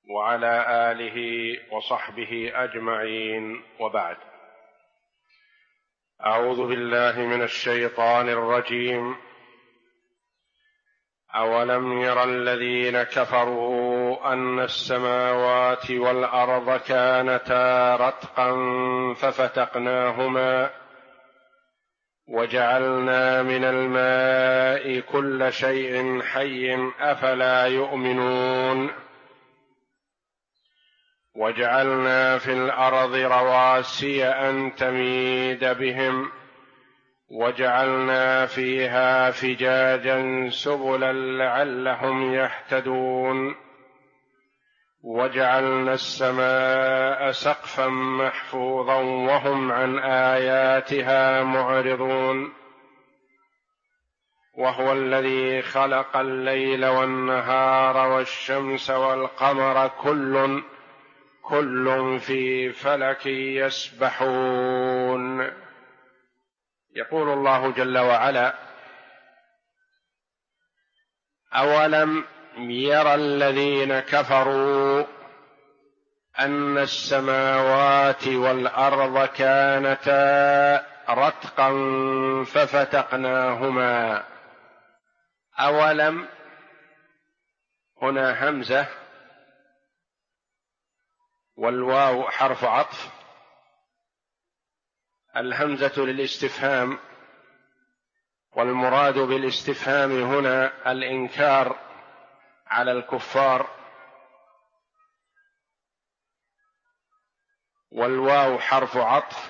وعلى آله وصحبه أجمعين، وبعد. أعوذ بالله من الشيطان الرجيم. أولم ير الذين كفروا أن السماوات والأرض كانتا رتقا ففتقناهما وجعلنا من الماء كل شيء حي أفلا يؤمنون وجعلنا في الأرض رواسي أن تميد بهم وجعلنا فيها فجاجا سبلا لعلهم يهتدون وجعلنا السماء سقفا محفوظا وهم عن آياتها معرضون وهو الذي خلق الليل والنهار والشمس والقمر كل في فلك يسبحون. يقول الله جل وعلا: أولم ير الذين كفروا أن السماوات والأرض كانتا رتقا ففتقناهما. أولم هنا همزة والواو حرف عطف، الهمزة للاستفهام، والمراد بالاستفهام هنا الإنكار على الكفار، والواو حرف عطف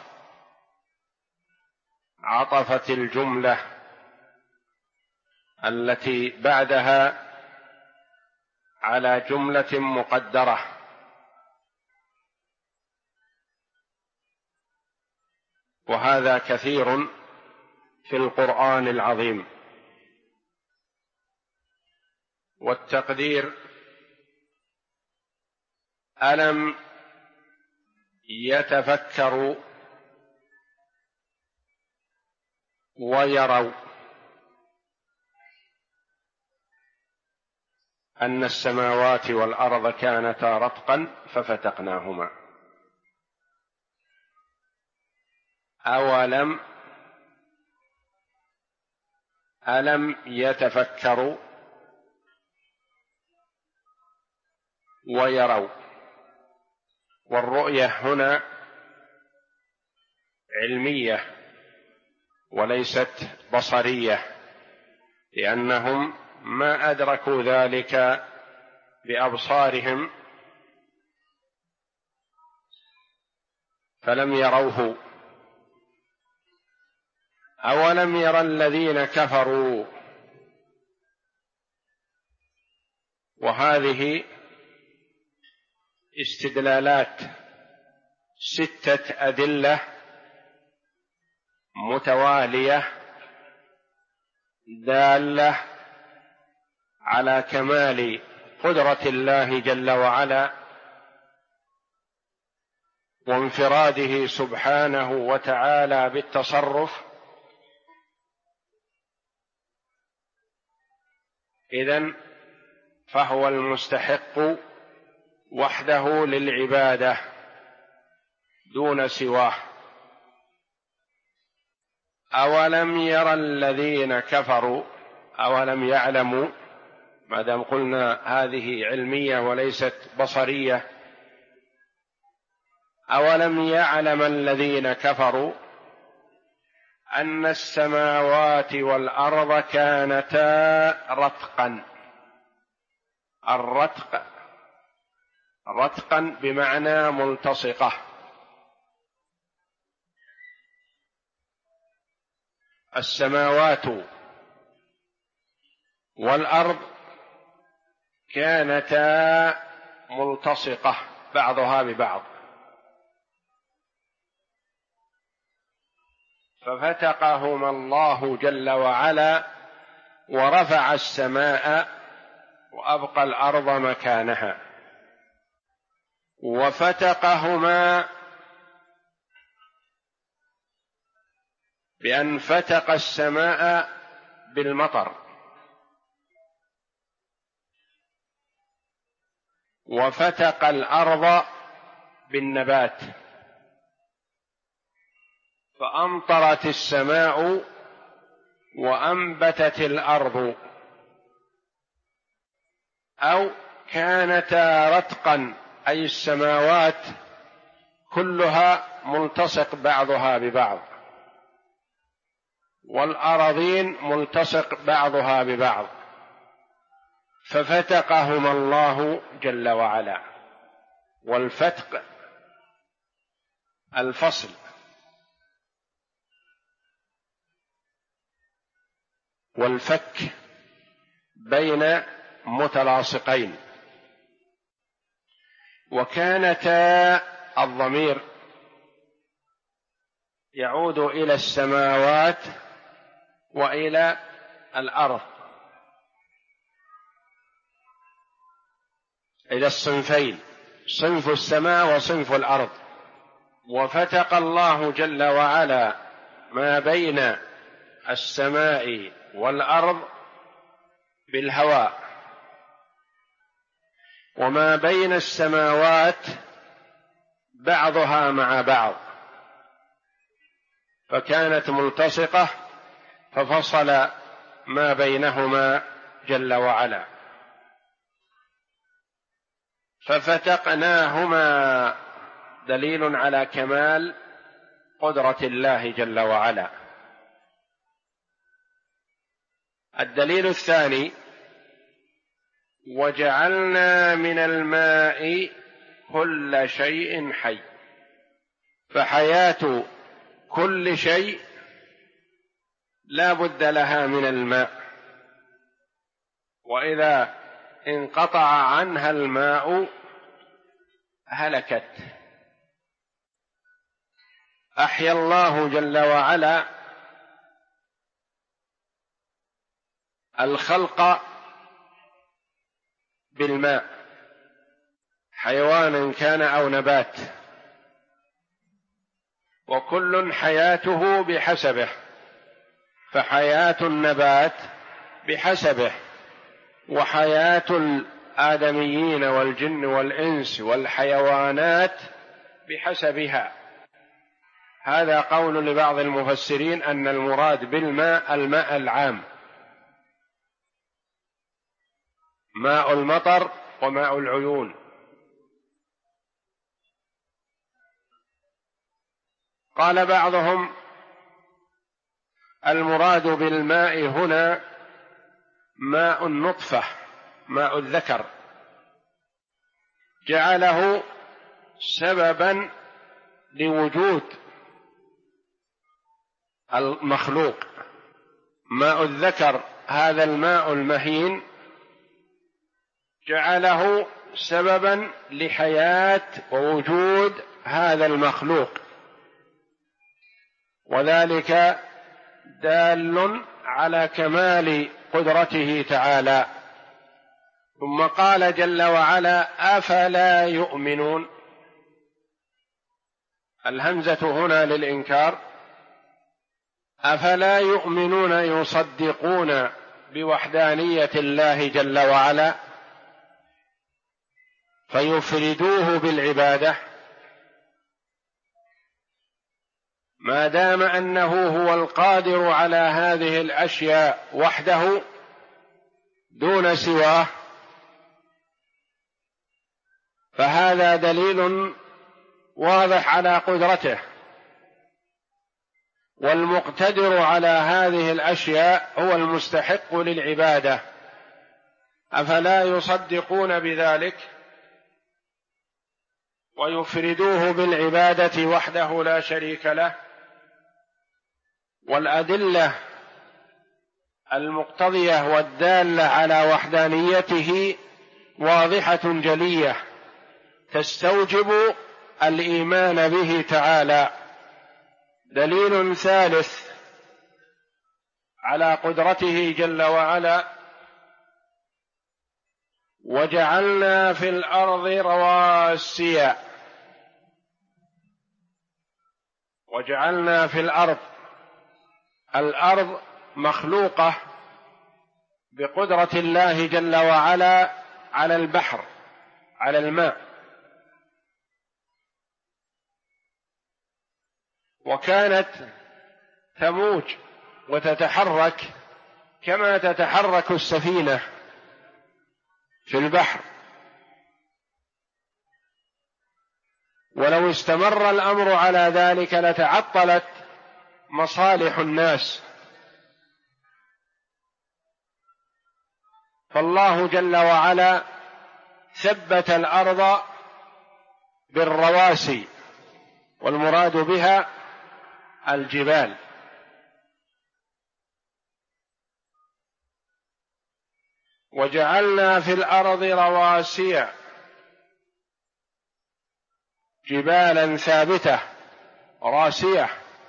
عطفت الجملة التي بعدها على جملة مقدرة، وهذا كثير في القرآن العظيم. والتقدير: ألم يتفكروا ويروا أن السماوات والأرض كانتا رتقا ففتقناهما. ألم يتفكروا ويروا. والرؤية هنا علمية وليست بصرية، لأنهم ما أدركوا ذلك بأبصارهم فلم يروه. أولم ير الذين كفروا، وهذه استدلالات 6 أدلة متوالية دالة على كمال قدرة الله جل وعلا وانفراده سبحانه وتعالى بالتصرف. إذن فهو المستحق وحده للعبادة دون سواه. أولم ير الذين كفروا، أولم يعلموا، ما دام قلنا هذه علمية وليست بصرية. أولم يعلم الذين كفروا أن السماوات والأرض كانتا رتقا. الرتق رتقا بمعنى ملتصقة. السماوات والأرض كانتا ملتصقة بعضها ببعض، ففتقهما الله جل وعلا ورفع السماء وأبقى الأرض مكانها، وفتقهما بأن فتق السماء بالمطر، وفتق الأرض بالنبات، فأمطرت السماء وأنبتت الأرض، أو كانتا رتقا أي السماوات كلها ملتصق بعضها ببعض، والأراضين ملتصق بعضها ببعض، ففتقهما الله جل وعلا. والفتق الفصل، والفك بين متلاصقين. وكانتا الضمير يعود إلى السماوات وإلى الأرض، إلى الصنفين، صنف السماء وصنف الأرض. وفتق الله جل وعلا ما بين السماء والأرض بالهواء، وما بين السماوات بعضها مع بعض، فكانت ملتصقة ففصل ما بينهما جل وعلا. ففتقناهما دليل على كمال قدرة الله جل وعلا. الدليل الثاني: وجعلنا من الماء كل شيء حي، فحياة كل شيء لا بد لها من الماء، وإذا انقطع عنها الماء هلكت. أحيا الله جل وعلا الخلق بالماء، حيوانا كان أو نبات، وكل حياته بحسبه، فحياة النبات بحسبه، وحياة الآدميين والجن والإنس والحيوانات بحسبها. هذا قول لبعض المفسرين أن المراد بالماء الماء العام، ماء المطر وماء العيون. قال بعضهم المراد بالماء هنا ماء النطفة، ماء الذكر، جعله سببا لوجود المخلوق. ماء الذكر هذا الماء المهين جعله سببا لحياة ووجود هذا المخلوق، وذلك دال على كمال قدرته تعالى. ثم قال جل وعلا: أفلا يؤمنون. الهمزة هنا للإنكار، أفلا يؤمنون يصدقون بوحدانية الله جل وعلا فيفردوه بالعبادة، ما دام أنه هو القادر على هذه الأشياء وحده دون سواه، فهذا دليل واضح على قدرته. والمقتدر على هذه الأشياء هو المستحق للعبادة، أفلا يصدقون بذلك ويفردوه بالعبادة وحده لا شريك له؟ والأدلة المقتضية والدالة على وحدانيته واضحة جلية تستوجب الإيمان به تعالى. دليل ثالث على قدرته جل وعلا: وجعلنا في الأرض رواسي. وجعلنا في الأرض، الأرض مخلوقة بقدرة الله جل وعلا على البحر، على الماء. وكانت تموج وتتحرك كما تتحرك السفينة في البحر، ولو استمر الأمر على ذلك لتعطلت مصالح الناس. فالله جل وعلا ثبت الأرض بالرواسي، والمراد بها الجبال. وجعلنا في الأرض رواسي جبالا ثابتة راسية،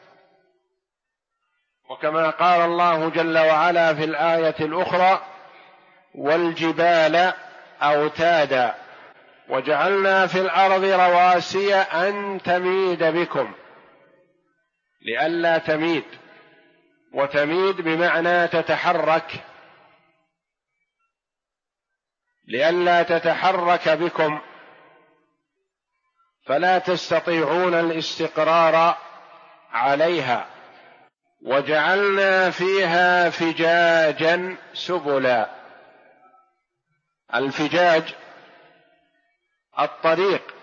وكما قال الله جل وعلا في الآية الأخرى: والجبال أوتادا وجعلنا في الأرض رواسي أن تميد بكم، لئلا تميد، وتميد بمعنى تتحرك، لئلا تتحرك بكم فلا تستطيعون الاستقرار عليها. وجعلنا فيها فجاجا سبلا. الفجاج الطريق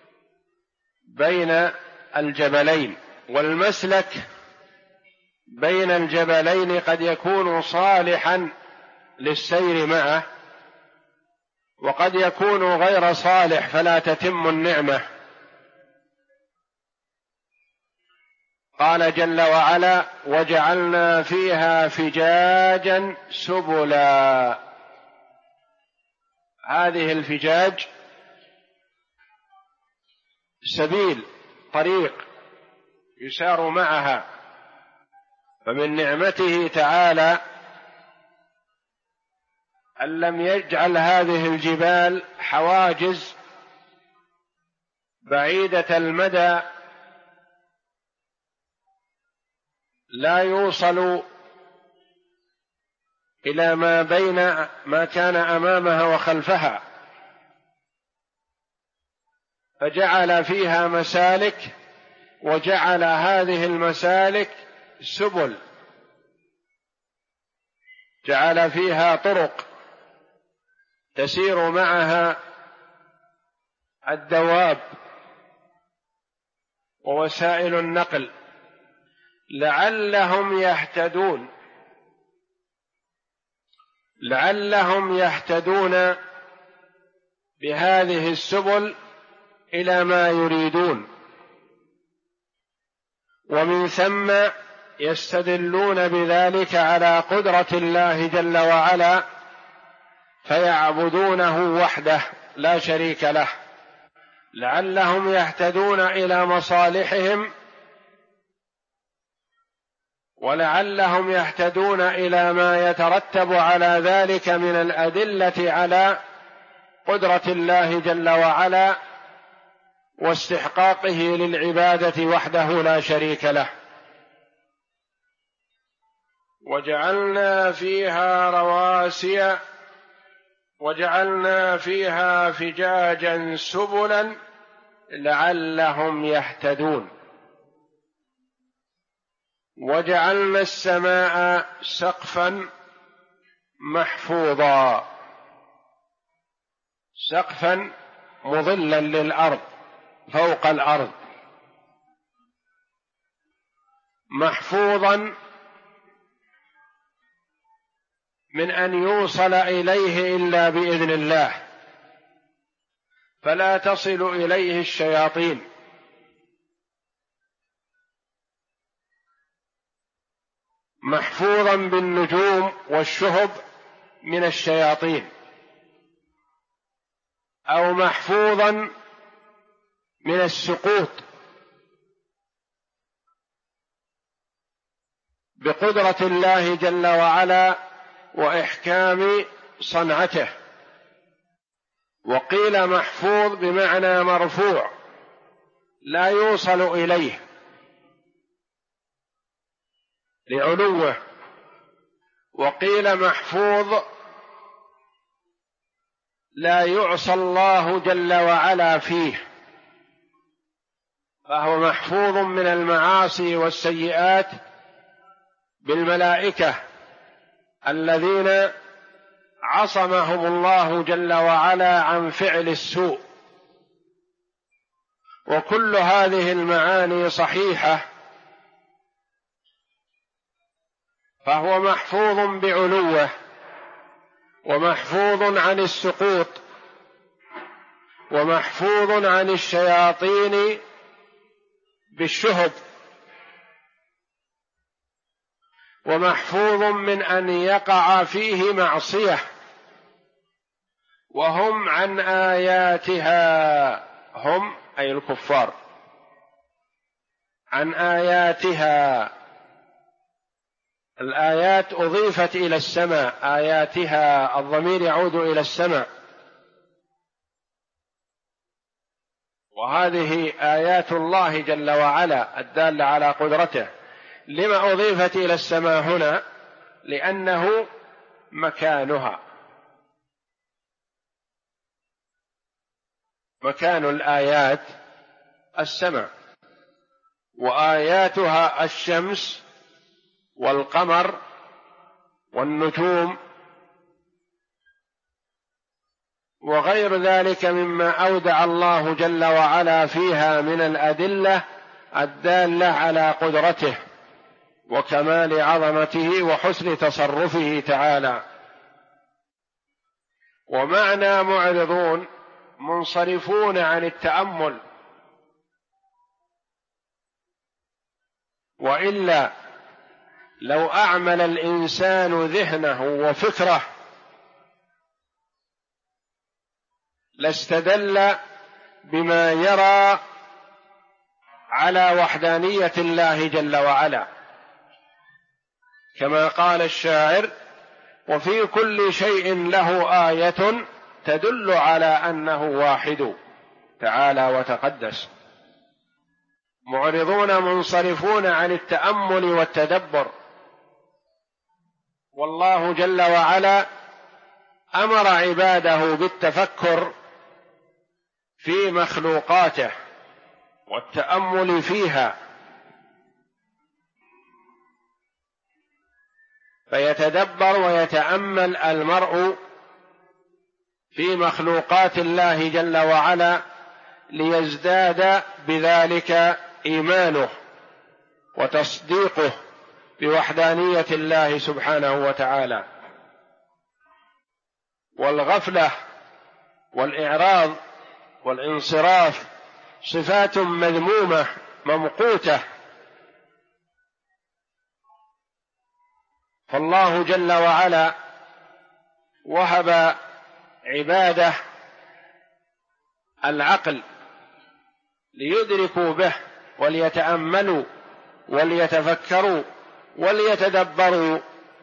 بين الجبلين، والمسلك بين الجبلين قد يكون صالحا للسير معه، وقد يكون غير صالح فلا تتم النعمة. قال جل وعلا: وجعلنا فيها فجاجا سبلا. هذه الفجاج سبيل، طريق يسار معها. فمن نعمته تعالى أن لم يجعل هذه الجبال حواجز بعيدة المدى لا يوصل إلى ما بين ما كان أمامها وخلفها، فجعل فيها مسالك، وجعل هذه المسالك سبل، جعل فيها طرق تسير معها الدواب ووسائل النقل لعلهم يهتدون، لعلهم يهتدون بهذه السبل إلى ما يريدون، ومن ثم يستدلون بذلك على قدرة الله جل وعلا فيعبدونه وحده لا شريك له، لعلهم يهتدون إلى مصالحهم، ولعلهم يهتدون إلى ما يترتب على ذلك من الأدلة على قدرة الله جل وعلا واستحقاقه للعبادة وحده لا شريك له. وجعلنا فيها رواسي وجعلنا فيها فجاجا سبلا لعلهم يهتدون. وجعلنا السماء سقفا محفوظا، سقفا مظلا للأرض فوق الأرض، محفوظا من أن يوصل إليه إلا بإذن الله، فلا تصل إليه الشياطين، محفوظا بالنجوم والشهب من الشياطين، أو محفوظا من السقوط بقدرة الله جل وعلا وإحكام صنعته. وقيل محفوظ بمعنى مرفوع لا يوصل إليه لعلوه، وقيل محفوظ لا يعصى الله جل وعلا فيه، فهو محفوظ من المعاصي والسيئات بالملائكة الذين عصمهم الله جل وعلا عن فعل السوء. وكل هذه المعاني صحيحة، فهو محفوظ بعلوه ومحفوظ عن السقوط ومحفوظ عن الشياطين بالشهب، ومحفوظ من أن يقع فيه معصية، وهم عن آياتها، هم أي الكفار، عن آياتها. الآيات أضيفت إلى السماء، آياتها الضمير يعود إلى السماء، وهذه آيات الله جل وعلا الدالة على قدرته. لما أضيفت إلى السماء هنا؟ لأنه مكانها، مكان الآيات السماء، وآياتها الشمس والقمر والنجوم وغير ذلك مما أودع الله جل وعلا فيها من الأدلة الدالة على قدرته وكمال عظمته وحسن تصرفه تعالى. ومعنى معرضون منصرفون عن التأمل، وإلا لو أعمل الإنسان ذهنه وفكره لاستدل بما يرى على وحدانية الله جل وعلا، كما قال الشاعر: وفي كل شيء له آية تدل على أنه واحد تعالى وتقدس. معرضون منصرفون عن التأمل والتدبر، والله جل وعلا أمر عباده بالتفكر في مخلوقاته والتأمل فيها، فيتدبر ويتأمل المرء في مخلوقات الله جل وعلا ليزداد بذلك إيمانه وتصديقه بوحدانية الله سبحانه وتعالى. والغفلة والإعراض والانصراف صفات مذمومة ممقوتة، فالله جل وعلا وهب عباده العقل ليدركوا به وليتأملوا وليتفكروا وليتدبروا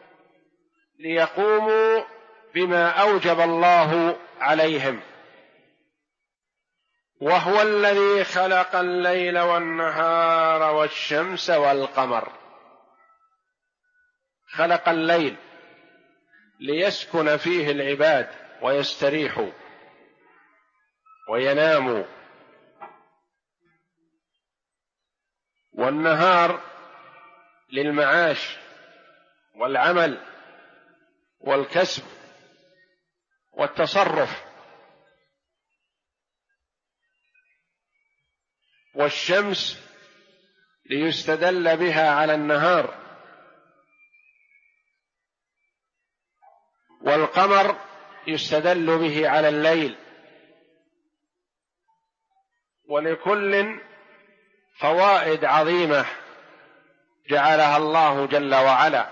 ليقوموا بما أوجب الله عليهم. وهو الذي خلق الليل والنهار والشمس والقمر. خلق الليل ليسكن فيه العباد ويستريحوا ويناموا، والنهار للمعاش والعمل والكسب والتصرف، والشمس ليستدل بها على النهار، والقمر يستدل به على الليل، ولكل فوائد عظيمة جعلها الله جل وعلا.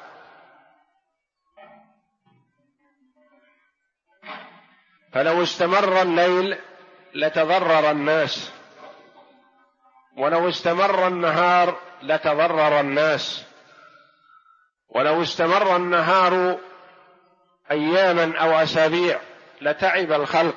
فلو استمر الليل لتضرر الناس، ولو استمر النهار لتضرر الناس، ولو استمر النهار أياما أو أسابيع لتعب الخلق،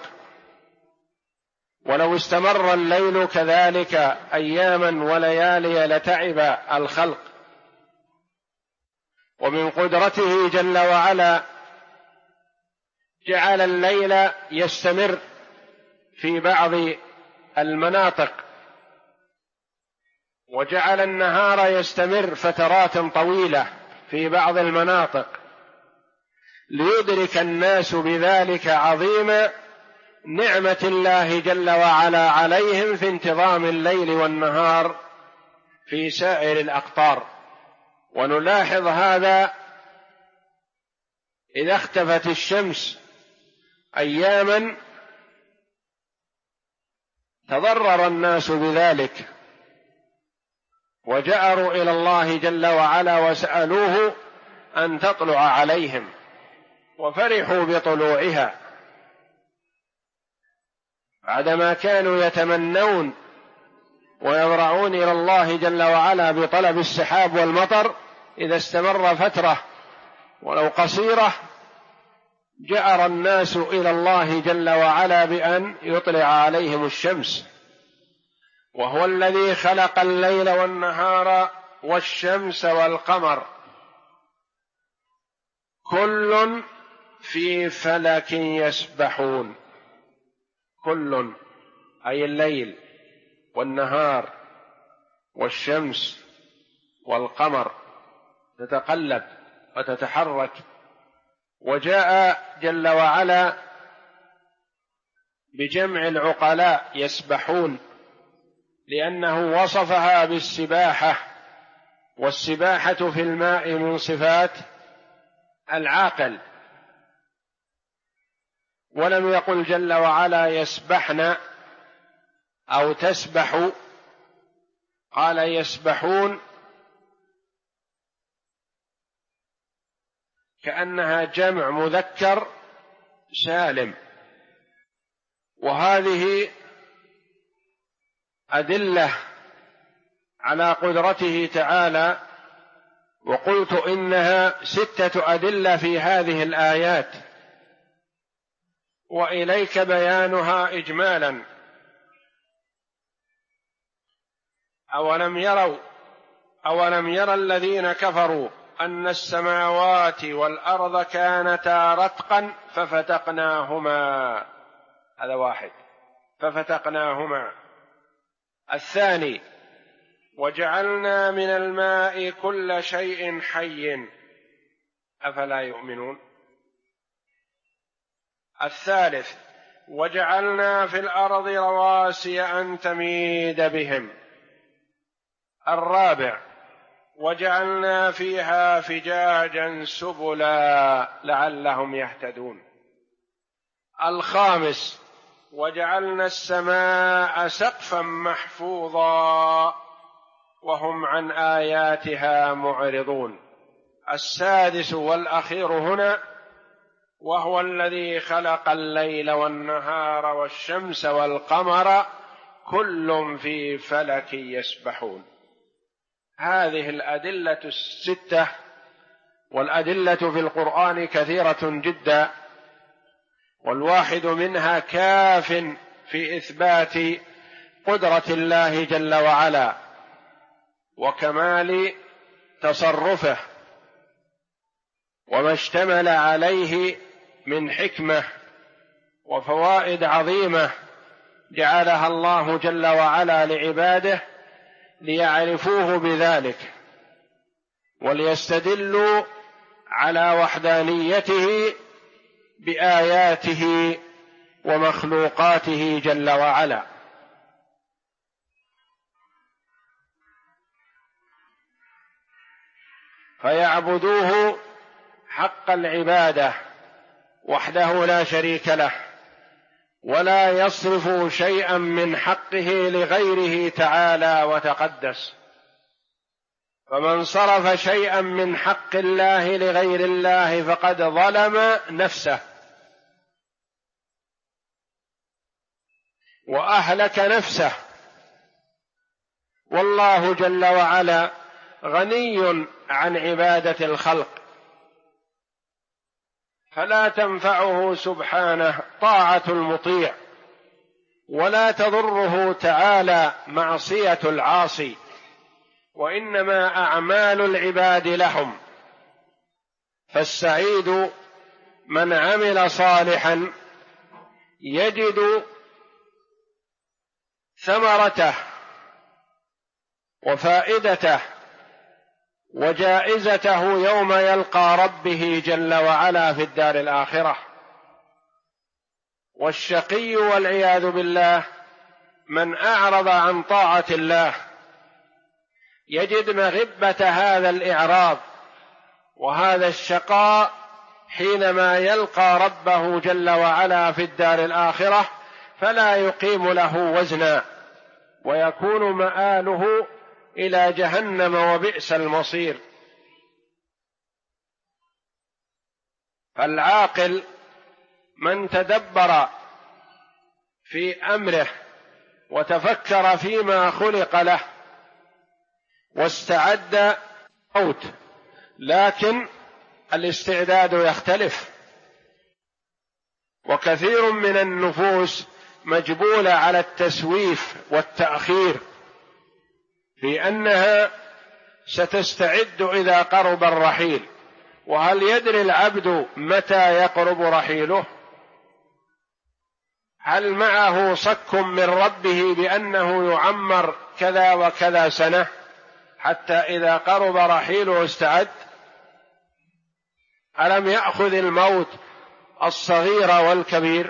ولو استمر الليل كذلك أياما وليالي لتعب الخلق. ومن قدرته جل وعلا جعل الليل يستمر في بعض المناطق، وجعل النهار يستمر فترات طويلة في بعض المناطق، ليدرك الناس بذلك عظيم نعمة الله جل وعلا عليهم في انتظام الليل والنهار في سائر الأقطار. ونلاحظ هذا إذا اختفت الشمس أياما تضرر الناس بذلك، وجأروا إلى الله جل وعلا وسألوه أن تطلع عليهم، وفرحوا بطلوعها بعدما كانوا يتمنون ويضرعون إلى الله جل وعلا بطلب السحاب والمطر. إذا استمر فترة ولو قصيرة جأر الناس إلى الله جل وعلا بأن يطلع عليهم الشمس، وهو الذي خلق الليل والنهار والشمس والقمر كل في فلك يسبحون. كل أي الليل والنهار والشمس والقمر تتقلب وتتحرك. وجاء جل وعلا بجمع العقلاء يسبحون، لأنه وصفها بالسباحة، والسباحة في الماء من صفات العاقل، ولم يقل جل وعلا يسبحن أو تسبح، قال يسبحون كأنها جمع مذكر سالم. وهذه أدلة على قدرته تعالى، وقلت إنها 6 أدلة في هذه الآيات، وإليك بيانها إجمالا. أولم يرى الذين كفروا أن السماوات والأرض كانتا رتقا ففتقناهما. هذا واحد، ففتقناهما. الثاني وجعلنا من الماء كل شيء حي أفلا يؤمنون. الثالث وجعلنا في الأرض رواسي أن تميد بهم. الرابع وجعلنا فيها فجاجا سبلا لعلهم يهتدون. الخامس وجعلنا السماء سقفا محفوظا وهم عن آياتها معرضون. السادس والأخير هنا وهو الذي خلق الليل والنهار والشمس والقمر كل في فلك يسبحون. هذه الأدلة 6، والأدلة في القرآن كثيرة جدا، والواحد منها كاف في إثبات قدرة الله جل وعلا وكمال تصرفه وما اشتمل عليه من حكمة وفوائد عظيمة جعلها الله جل وعلا لعباده ليعرفوه بذلك وليستدلوا على وحدانيته بآياته ومخلوقاته جل وعلا. فيعبدوه حق العبادة وحده لا شريك له، ولا يصرف شيئا من حقه لغيره تعالى وتقدس. فمن صرف شيئا من حق الله لغير الله فقد ظلم نفسه وأهلك نفسه، والله جل وعلا غني عن عبادة الخلق، فلا تنفعه سبحانه طاعة المطيع، ولا تضره تعالى معصية العاصي، وإنما أعمال العباد لهم. فالسعيد من عمل صالحا يجد ثمرته وفائدته وجائزته يوم يلقى ربه جل وعلا في الدار الآخرة. والشقي والعياذ بالله من أعرض عن طاعة الله يجد مغبة هذا الإعراض وهذا الشقاء حينما يلقى ربه جل وعلا في الدار الآخرة، فلا يقيم له وزنا ويكون مآله إلى جهنم وبئس المصير. فالعاقل من تدبر في أمره وتفكر فيما خلق له واستعد موت، لكن الاستعداد يختلف، وكثير من النفوس مجبولة على التسويف والتأخير في أنها ستستعد إذا قرب الرحيل. وهل يدري العبد متى يقرب رحيله؟ هل معه صك من ربه بأنه يعمر كذا وكذا سنة حتى إذا قرب رحيله استعد؟ ألم يأخذ الموت الصغير والكبير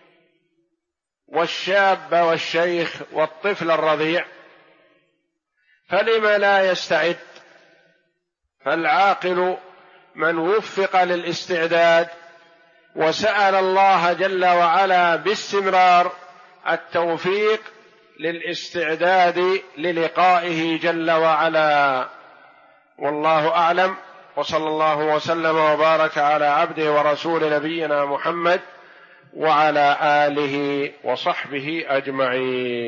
والشاب والشيخ والطفل الرضيع؟ فلم لا يستعد؟ فالعاقل من وفق للاستعداد وسأل الله جل وعلا باستمرار التوفيق للاستعداد للقائه جل وعلا. والله أعلم، وصلى الله وسلم وبارك على عبده ورسول نبينا محمد وعلى آله وصحبه أجمعين.